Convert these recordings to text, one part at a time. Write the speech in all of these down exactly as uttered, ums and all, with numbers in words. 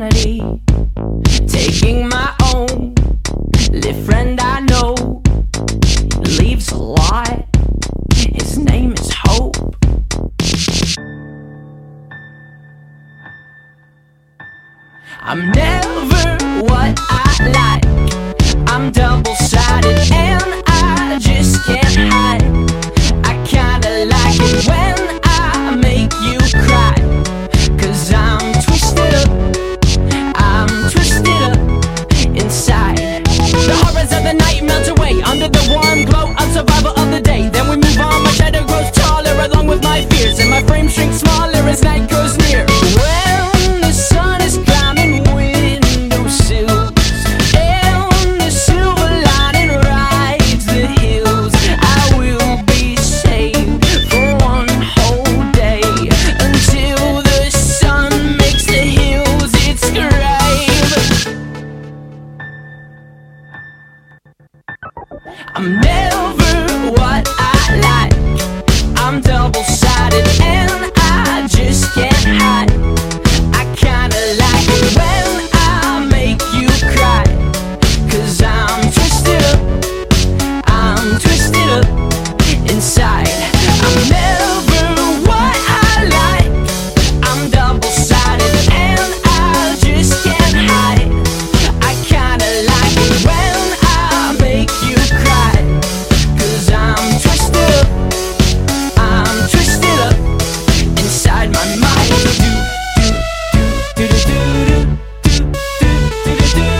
insanity, taking my own. Live friend I know, leaves a lot. His name is Hope. I'm never what I like. I'm double-sided and I just can't hide. I kinda like it when I make you cry, 'cause I'm twisted up, I'm twisted up inside. The horrors of the night melt away under the warm glow of survival of the day. Then we move on, my shadow grows taller along with my fears, and my frame shrinks smaller as night goes near. When the sun is climbing windowsills and the silver lining rides the hills, I will be saved for one whole day until the sun makes the hills its grave. I'm never what I like. I'm double-sided and I just can't hide. I kinda like it when I make you cry, 'cause I'm twisted up, I'm twisted up inside. I'm never what I like. I'm double-sided and I just can't hide. I kinda like it when I make you cry, 'cause I'm twisted up, I'm twisted up inside my mind. Do, do, do, do, do, do, do, do,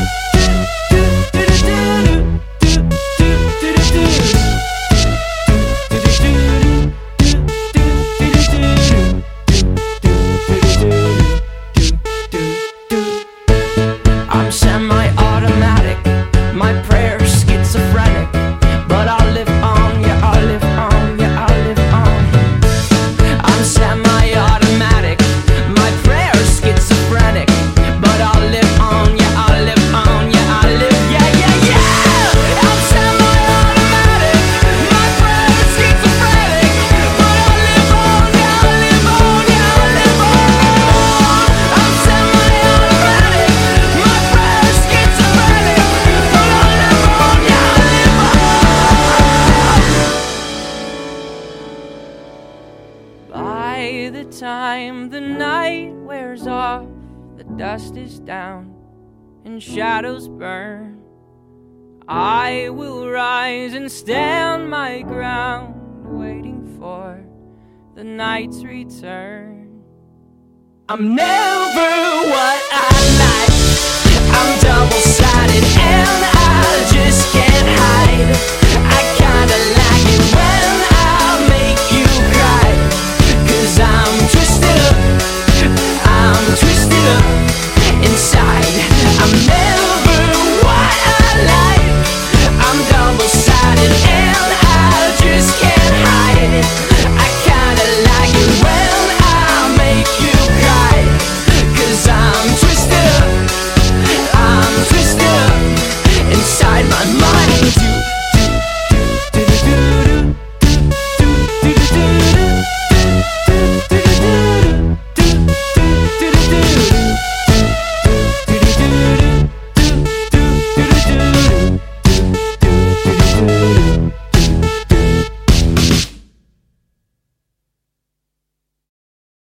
I'm semi-automatic, my prayers schizophrenic, but I'll live on, yeah, I'll live on, yeah, I'll live on. I'm semi-automatic, my prayers schizophrenic, but I'll live on, yeah, I'll live on, yeah, I'll live, yeah, yeah, yeah. I'm semi-automatic, my prayers schizophrenic, but I'll live on, yeah, I'll live on, yeah, I'll live on. I'm semi-automatic, my prayers schizophrenic, but I'll live on, yeah, I'll live on. By the time the night wears off, the dust is down and shadows burn, I will rise and stand my ground, waiting for the night's return. I'm never what I like. I'm double-sided and I just can't hide.